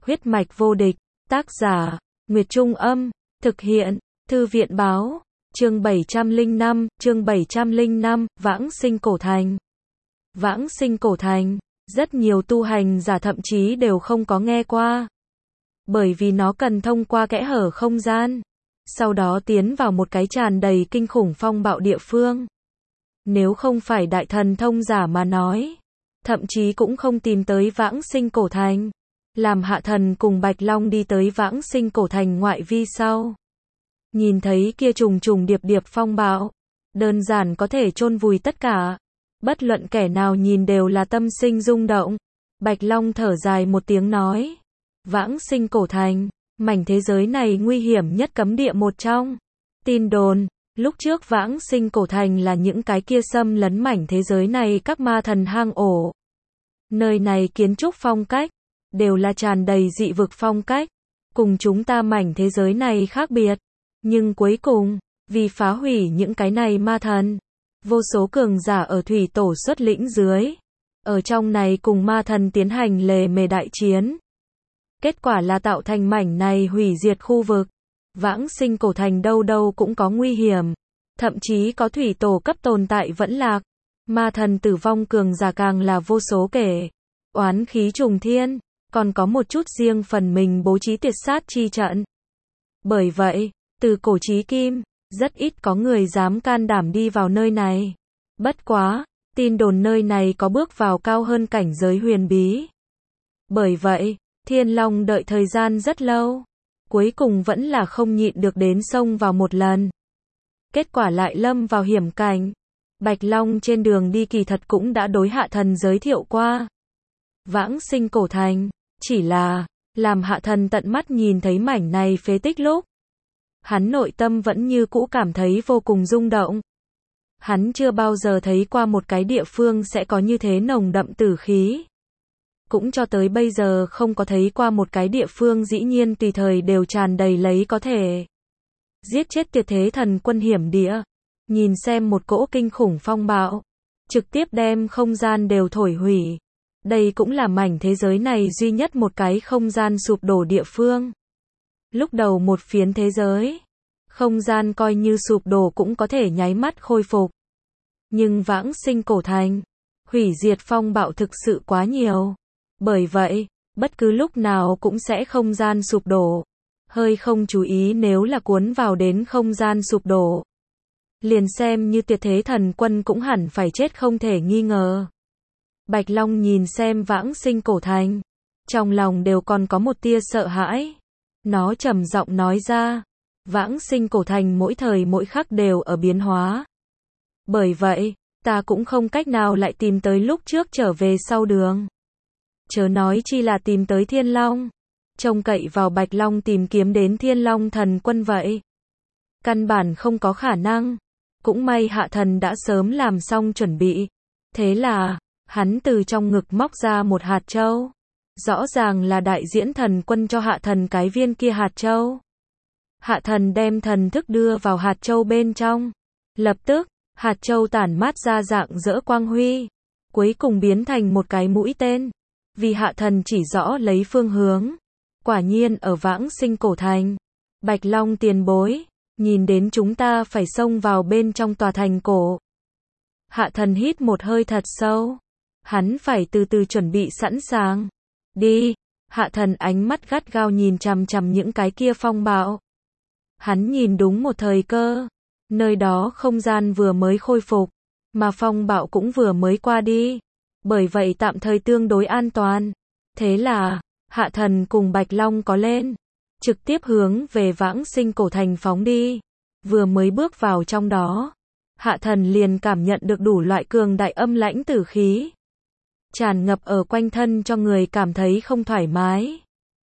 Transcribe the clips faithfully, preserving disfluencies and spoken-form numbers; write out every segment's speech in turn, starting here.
Huyết mạch vô địch, tác giả, Nguyệt Trung Âm, thực hiện, Thư viện Báo, chương bảy trăm lẻ năm, chương bảy trăm lẻ năm, Vãng Sinh Cổ Thành. Vãng Sinh Cổ Thành, rất nhiều tu hành giả thậm chí đều không có nghe qua. Bởi vì nó cần thông qua kẽ hở không gian, sau đó tiến vào một cái tràn đầy kinh khủng phong bạo địa phương. Nếu không phải đại thần thông giả mà nói, thậm chí cũng không tìm tới Vãng Sinh Cổ Thành. Làm Hạ Thần cùng Bạch Long đi tới Vãng Sinh Cổ Thành ngoại vi sau, nhìn thấy kia trùng trùng điệp điệp phong bạo, đơn giản có thể chôn vùi tất cả. Bất luận kẻ nào nhìn đều là tâm sinh rung động. Bạch Long thở dài một tiếng nói, Vãng Sinh Cổ Thành, mảnh thế giới này nguy hiểm nhất cấm địa một trong. Tin đồn, lúc trước Vãng Sinh Cổ Thành là những cái kia xâm lấn mảnh thế giới này các ma thần hang ổ. Nơi này kiến trúc phong cách đều là tràn đầy dị vực phong cách, cùng chúng ta mảnh thế giới này khác biệt. Nhưng cuối cùng, vì phá hủy những cái này ma thần, vô số cường giả ở thủy tổ xuất lĩnh dưới, ở trong này cùng ma thần tiến hành lề mề đại chiến. Kết quả là tạo thành mảnh này hủy diệt khu vực. Vãng Sinh Cổ Thành đâu đâu cũng có nguy hiểm, thậm chí có thủy tổ cấp tồn tại vẫn lạc. Ma thần tử vong cường giả càng là vô số kể. Oán khí trùng thiên, còn có một chút riêng phần mình bố trí tuyệt sát chi trận. Bởi vậy, từ cổ chí kim, rất ít có người dám can đảm đi vào nơi này. Bất quá, tin đồn nơi này có bước vào cao hơn cảnh giới huyền bí. Bởi vậy, Thiên Long đợi thời gian rất lâu, cuối cùng vẫn là không nhịn được đến xông vào một lần. Kết quả lại lâm vào hiểm cảnh. Bạch Long trên đường đi kỳ thật cũng đã đối Hạ Thần giới thiệu qua Vãng Sinh Cổ Thành, chỉ là, làm Hạ Thần tận mắt nhìn thấy mảnh này phế tích lúc, hắn nội tâm vẫn như cũ cảm thấy vô cùng rung động. Hắn chưa bao giờ thấy qua một cái địa phương sẽ có như thế nồng đậm tử khí. Cũng cho tới bây giờ không có thấy qua một cái địa phương dĩ nhiên tùy thời đều tràn đầy lấy có thể giết chết tuyệt thế thần quân hiểm địa. Nhìn xem một cỗ kinh khủng phong bạo, trực tiếp đem không gian đều thổi hủy. Đây cũng là mảnh thế giới này duy nhất một cái không gian sụp đổ địa phương. Lúc đầu một phiến thế giới, không gian coi như sụp đổ cũng có thể nháy mắt khôi phục. Nhưng Vãng Sinh Cổ Thành, hủy diệt phong bạo thực sự quá nhiều. Bởi vậy, bất cứ lúc nào cũng sẽ không gian sụp đổ. Hơi không chú ý nếu là cuốn vào đến không gian sụp đổ, liền xem như tuyệt thế thần quân cũng hẳn phải chết không thể nghi ngờ. Bạch Long nhìn xem Vãng Sinh Cổ Thành, trong lòng đều còn có một tia sợ hãi. Nó trầm giọng nói ra, Vãng Sinh Cổ Thành mỗi thời mỗi khắc đều ở biến hóa. Bởi vậy, ta cũng không cách nào lại tìm tới lúc trước trở về sau đường. Chớ nói chi là tìm tới Thiên Long, trông cậy vào Bạch Long tìm kiếm đến Thiên Long thần quân vậy. Căn bản không có khả năng. Cũng may Hạ Thần đã sớm làm xong chuẩn bị. Thế là, hắn từ trong ngực móc ra một hạt châu. Rõ ràng là đại diễn thần quân cho Hạ Thần cái viên kia hạt châu. Hạ Thần đem thần thức đưa vào hạt châu bên trong. Lập tức, hạt châu tản mát ra dạng dỡ quang huy. Cuối cùng biến thành một cái mũi tên. Vì Hạ Thần chỉ rõ lấy phương hướng. Quả nhiên ở Vãng Sinh Cổ Thành, Bạch Long tiền bối, nhìn đến chúng ta phải xông vào bên trong tòa thành cổ. Hạ Thần hít một hơi thật sâu. Hắn phải từ từ chuẩn bị sẵn sàng. Đi. Hạ Thần ánh mắt gắt gao nhìn chằm chằm những cái kia phong bạo. Hắn nhìn đúng một thời cơ. Nơi đó không gian vừa mới khôi phục, mà phong bạo cũng vừa mới qua đi. Bởi vậy tạm thời tương đối an toàn. Thế là, Hạ Thần cùng Bạch Long có lên, trực tiếp hướng về Vãng Sinh Cổ Thành phóng đi. Vừa mới bước vào trong đó, Hạ Thần liền cảm nhận được đủ loại cường đại âm lãnh tử khí, tràn ngập ở quanh thân cho người cảm thấy không thoải mái.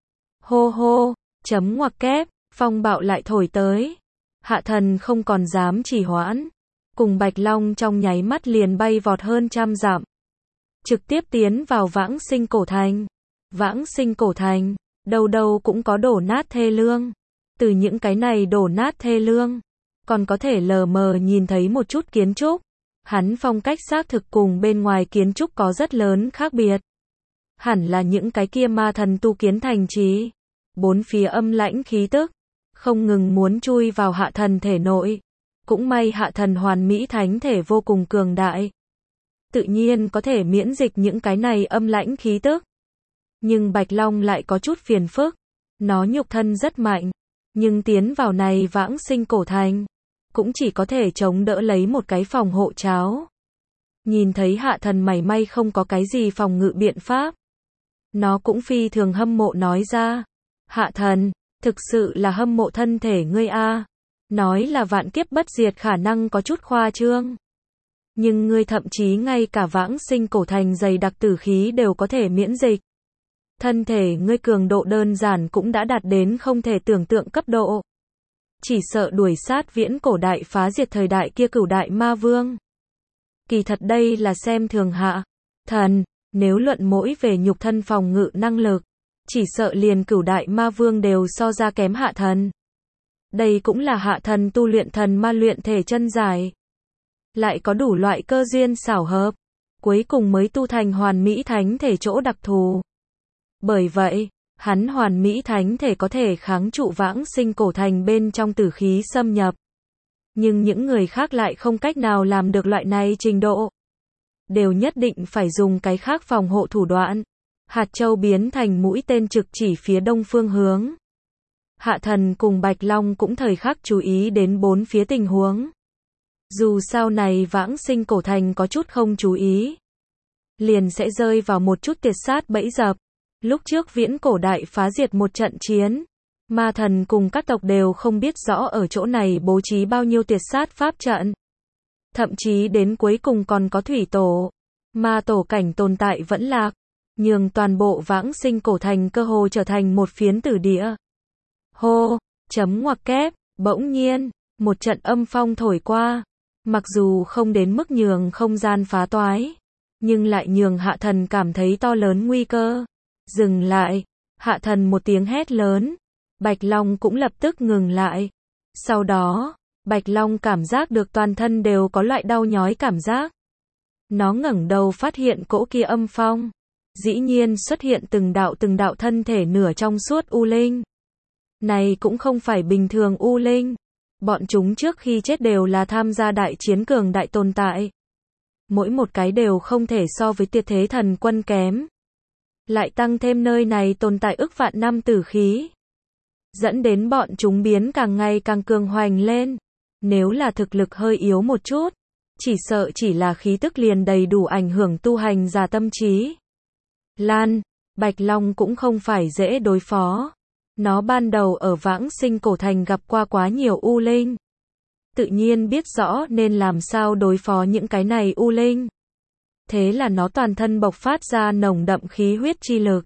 Hô hô, chấm ngoặc kép, phong bạo lại thổi tới. Hạ Thần không còn dám trì hoãn, cùng Bạch Long trong nháy mắt liền bay vọt hơn trăm dặm, trực tiếp tiến vào Vãng Sinh Cổ Thành. Vãng Sinh Cổ Thành, đâu đâu cũng có đổ nát thê lương. Từ những cái này đổ nát thê lương, còn có thể lờ mờ nhìn thấy một chút kiến trúc. Hắn phong cách xác thực cùng bên ngoài kiến trúc có rất lớn khác biệt. Hẳn là những cái kia ma thần tu kiến thành trì. Bốn phía âm lãnh khí tức, không ngừng muốn chui vào hạ thần thể nội. Cũng may hạ thần hoàn mỹ thánh thể vô cùng cường đại. Tự nhiên có thể miễn dịch những cái này âm lãnh khí tức. Nhưng Bạch Long lại có chút phiền phức. Nó nhục thân rất mạnh. Nhưng tiến vào này vãng sinh cổ thành. Cũng chỉ có thể chống đỡ lấy một cái phòng hộ cháo. Nhìn thấy hạ thần mảy may không có cái gì phòng ngự biện pháp. Nó cũng phi thường hâm mộ nói ra. Hạ thần, thực sự là hâm mộ thân thể ngươi a. Nói là vạn kiếp bất diệt khả năng có chút khoa trương. Nhưng ngươi thậm chí ngay cả vãng sinh cổ thành dày đặc tử khí đều có thể miễn dịch. Thân thể ngươi cường độ đơn giản cũng đã đạt đến không thể tưởng tượng cấp độ. Chỉ sợ đuổi sát viễn cổ đại phá diệt thời đại kia cửu đại ma vương. Kỳ thật đây là xem thường hạ thần, nếu luận mỗi về nhục thân phòng ngự năng lực, chỉ sợ liền cửu đại ma vương đều so ra kém hạ thần. Đây cũng là hạ thần tu luyện thần ma luyện thể chân giải. Lại có đủ loại cơ duyên xảo hợp, cuối cùng mới tu thành hoàn mỹ thánh thể chỗ đặc thù. Bởi vậy, hắn hoàn mỹ thánh thể có thể kháng trụ vãng sinh cổ thành bên trong tử khí xâm nhập. Nhưng những người khác lại không cách nào làm được loại này trình độ. Đều nhất định phải dùng cái khác phòng hộ thủ đoạn. Hạt châu biến thành mũi tên trực chỉ phía đông phương hướng. Hạ thần cùng Bạch Long cũng thời khắc chú ý đến bốn phía tình huống. Dù sau này vãng sinh cổ thành có chút không chú ý, liền sẽ rơi vào một chút tiệt sát bẫy dập. Lúc trước viễn cổ đại phá diệt một trận chiến, ma thần cùng các tộc đều không biết rõ ở chỗ này bố trí bao nhiêu tiệt sát pháp trận. Thậm chí đến cuối cùng còn có thủy tổ, ma tổ cảnh tồn tại vẫn lạc, nhường toàn bộ vãng sinh cổ thành cơ hồ trở thành một phiến tử địa. Hô, chấm ngoặc kép, bỗng nhiên, một trận âm phong thổi qua, mặc dù không đến mức nhường không gian phá toái, nhưng lại nhường hạ thần cảm thấy to lớn nguy cơ. Dừng lại, hạ thần một tiếng hét lớn, Bạch Long cũng lập tức ngừng lại. Sau đó, Bạch Long cảm giác được toàn thân đều có loại đau nhói cảm giác. Nó ngẩng đầu phát hiện cỗ kia âm phong, dĩ nhiên xuất hiện từng đạo từng đạo thân thể nửa trong suốt u linh. Này cũng không phải bình thường u linh, bọn chúng trước khi chết đều là tham gia đại chiến cường đại tồn tại. Mỗi một cái đều không thể so với Tiệt Thế Thần Quân kém. Lại tăng thêm nơi này tồn tại ức vạn năm tử khí, dẫn đến bọn chúng biến càng ngày càng cường hoành lên. Nếu là thực lực hơi yếu một chút, chỉ sợ chỉ là khí tức liền đầy đủ ảnh hưởng tu hành giả tâm trí. Lan, Bạch Long cũng không phải dễ đối phó. Nó ban đầu ở vãng sinh cổ thành gặp qua quá nhiều u linh. Tự nhiên biết rõ nên làm sao đối phó những cái này u linh. Thế là nó toàn thân bộc phát ra nồng đậm khí huyết chi lực.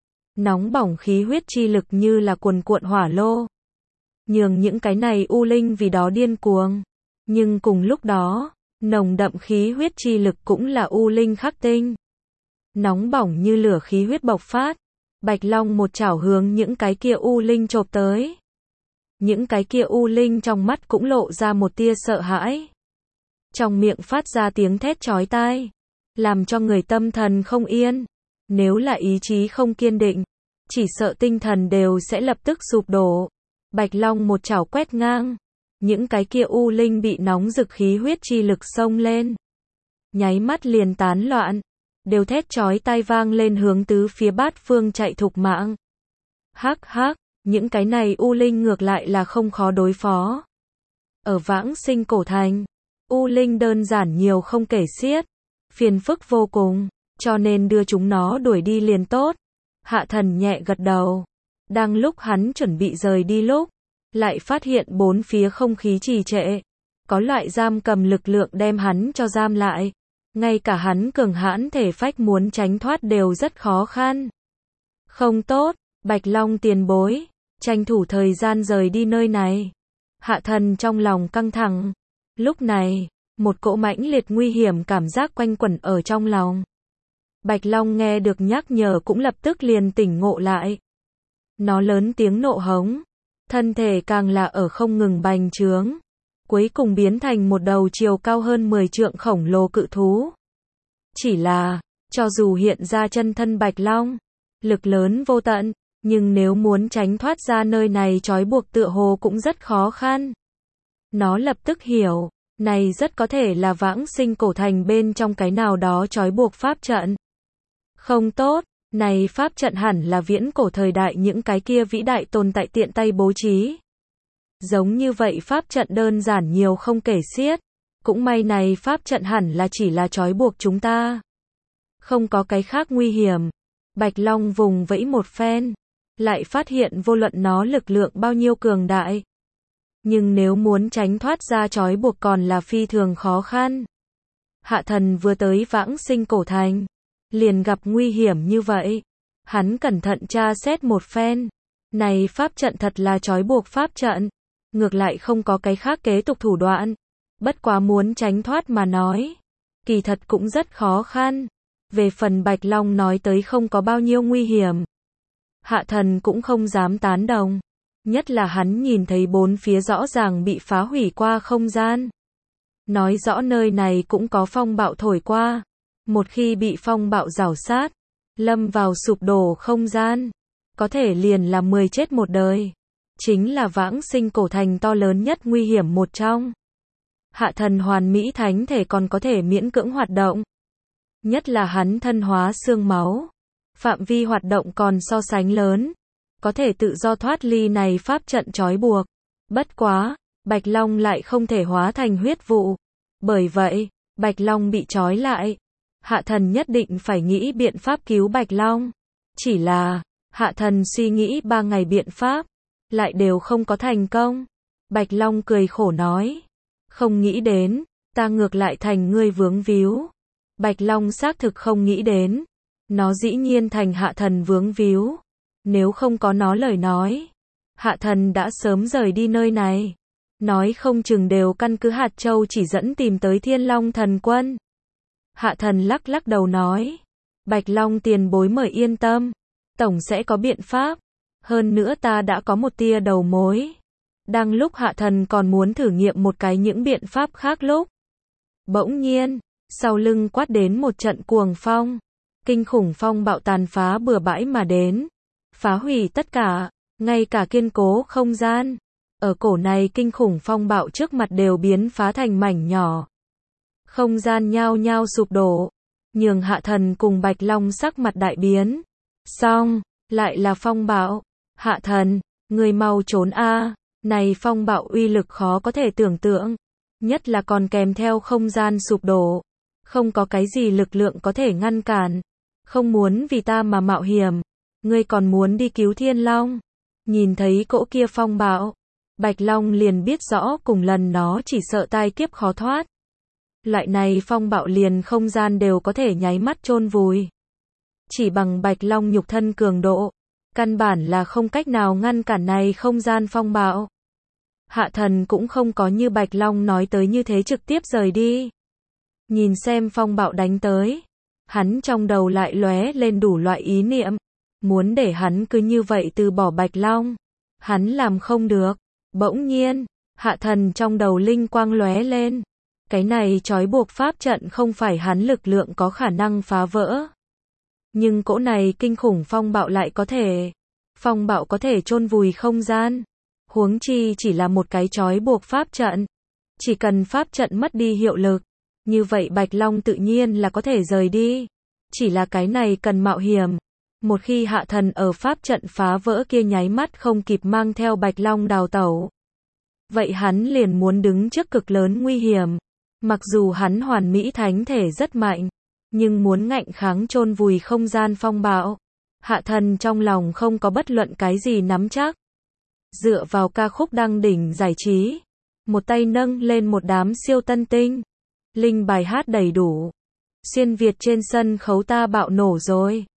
Nóng bỏng khí huyết chi lực như là cuồn cuộn hỏa lô. Nhường những cái này u linh vì đó điên cuồng. Nhưng cùng lúc đó, nồng đậm khí huyết chi lực cũng là u linh khắc tinh. Nóng bỏng như lửa khí huyết bộc phát. Bạch Long một chảo hướng những cái kia u linh chộp tới. Những cái kia u linh trong mắt cũng lộ ra một tia sợ hãi. Trong miệng phát ra tiếng thét chói tai, làm cho người tâm thần không yên. Nếu là ý chí không kiên định, chỉ sợ tinh thần đều sẽ lập tức sụp đổ. Bạch Long một chảo quét ngang, những cái kia u linh bị nóng rực khí huyết chi lực xông lên, nháy mắt liền tán loạn, đều thét chói tai vang lên hướng tứ phía bát phương chạy thục mạng. Hắc hắc, những cái này u linh ngược lại là không khó đối phó. Ở vãng sinh cổ thành, u linh đơn giản nhiều không kể xiết, phiền phức vô cùng, cho nên đưa chúng nó đuổi đi liền tốt. Hạ thần nhẹ gật đầu. Đang lúc hắn chuẩn bị rời đi lúc, lại phát hiện bốn phía không khí trì trệ. Có loại giam cầm lực lượng đem hắn cho giam lại. Ngay cả hắn cường hãn thể phách muốn tránh thoát đều rất khó khăn. Không tốt, Bạch Long tiền bối, tranh thủ thời gian rời đi nơi này. Hạ thần trong lòng căng thẳng. Lúc này, một cỗ mãnh liệt nguy hiểm cảm giác quanh quẩn ở trong lòng. Bạch Long nghe được nhắc nhở cũng lập tức liền tỉnh ngộ lại. Nó lớn tiếng nộ hống, thân thể càng là ở không ngừng bành trướng, cuối cùng biến thành một đầu chiều cao hơn mười trượng khổng lồ cự thú. Chỉ là, Cho dù hiện ra chân thân Bạch Long, lực lớn vô tận, nhưng nếu muốn tránh thoát ra nơi này trói buộc tựa hồ cũng rất khó khăn. Nó lập tức hiểu, này rất có thể là vãng sinh cổ thành bên trong cái nào đó trói buộc pháp trận. Không tốt, này pháp trận hẳn là viễn cổ thời đại những cái kia vĩ đại tồn tại tiện tay bố trí. Giống như vậy pháp trận đơn giản nhiều không kể xiết, cũng may này pháp trận hẳn là chỉ là trói buộc chúng ta. Không có cái khác nguy hiểm. Bạch Long vùng vẫy một phen, lại phát hiện vô luận nó lực lượng bao nhiêu cường đại. Nhưng nếu muốn tránh thoát ra trói buộc còn là phi thường khó khăn. Hạ Thần vừa tới vãng sinh cổ thành, liền gặp nguy hiểm như vậy. Hắn cẩn thận tra xét một phen. Này pháp trận thật là trói buộc pháp trận. Ngược lại không có cái khác kế tục thủ đoạn. Bất quá muốn tránh thoát mà nói. Kỳ thật cũng rất khó khăn. Về phần Bạch Long nói tới không có bao nhiêu nguy hiểm. Hạ Thần cũng không dám tán đồng. Nhất là hắn nhìn thấy bốn phía rõ ràng bị phá hủy qua không gian. Nói rõ nơi này cũng có phong bạo thổi qua. Một khi bị phong bạo rảo sát, lâm vào sụp đổ không gian, có thể liền là mười chết một đời. Chính là vãng sinh cổ thành to lớn nhất nguy hiểm một trong. Hạ Thần hoàn mỹ thánh thể còn có thể miễn cưỡng hoạt động. Nhất là hắn thân hóa xương máu. Phạm vi hoạt động còn so sánh lớn. Có thể tự do thoát ly này pháp trận trói buộc. Bất quá, Bạch Long lại không thể hóa thành huyết vụ. Bởi vậy, Bạch Long bị trói lại. Hạ Thần nhất định phải nghĩ biện pháp cứu Bạch Long. Chỉ là, Hạ Thần suy nghĩ ba ngày biện pháp, lại đều không có thành công. Bạch Long cười khổ nói. Không nghĩ đến, ta ngược lại thành ngươi vướng víu. Bạch Long xác thực không nghĩ đến. Nó dĩ nhiên thành Hạ Thần vướng víu. Nếu không có nó lời nói, Hạ Thần đã sớm rời đi nơi này. Nói không chừng đều căn cứ hạt châu chỉ dẫn tìm tới Thiên Long Thần Quân. Hạ Thần lắc lắc đầu nói. Bạch Long tiền bối mời yên tâm. Tổng sẽ có biện pháp. Hơn nữa ta đã có một tia đầu mối. Đang lúc Hạ Thần còn muốn thử nghiệm một cái những biện pháp khác lúc. Bỗng nhiên, sau lưng quát đến một trận cuồng phong. Kinh khủng phong bạo tàn phá bừa bãi mà đến. Phá hủy tất cả, ngay cả kiên cố không gian. Ở cổ này kinh khủng phong bạo trước mặt đều biến phá thành mảnh nhỏ. Không gian nhao nhao sụp đổ. Nhường Hạ Thần cùng Bạch Long sắc mặt đại biến. Xong, lại là phong bạo. Hạ Thần, người mau trốn a. Này phong bạo uy lực khó có thể tưởng tượng. Nhất là còn kèm theo không gian sụp đổ. Không có cái gì lực lượng có thể ngăn cản. Không muốn vì ta mà mạo hiểm. Ngươi còn muốn đi cứu Thiên Long. Nhìn thấy cỗ kia phong bạo, Bạch Long liền biết rõ cùng lần nó chỉ sợ tai kiếp khó thoát. Loại này phong bạo liền không gian đều có thể nháy mắt chôn vùi. Chỉ bằng Bạch Long nhục thân cường độ, căn bản là không cách nào ngăn cản này không gian phong bạo. Hạ Thần cũng không có như Bạch Long nói tới như thế trực tiếp rời đi. Nhìn xem phong bạo đánh tới, hắn trong đầu lại lóe lên đủ loại ý niệm. Muốn để hắn cứ như vậy từ bỏ Bạch Long. Hắn làm không được. Bỗng nhiên, Hạ Thần trong đầu linh quang lóe lên. Cái này trói buộc pháp trận không phải hắn lực lượng có khả năng phá vỡ. Nhưng cỗ này kinh khủng phong bạo lại có thể. Phong bạo có thể chôn vùi không gian. Huống chi chỉ là một cái trói buộc pháp trận. Chỉ cần pháp trận mất đi hiệu lực. Như vậy Bạch Long tự nhiên là có thể rời đi. Chỉ là cái này cần mạo hiểm. Một khi Hạ Thần ở pháp trận phá vỡ kia nháy mắt không kịp mang theo Bạch Long đào tẩu. Vậy hắn liền muốn đứng trước cực lớn nguy hiểm. Mặc dù hắn hoàn mỹ thánh thể rất mạnh, nhưng muốn ngạnh kháng chôn vùi không gian phong bạo. Hạ Thần trong lòng không có bất luận cái gì nắm chắc. Dựa vào ca khúc đăng đỉnh giải trí. Một tay nâng lên một đám siêu tân tinh. Linh bài hát đầy đủ. Xuyên Việt trên sân khấu ta bạo nổ rồi.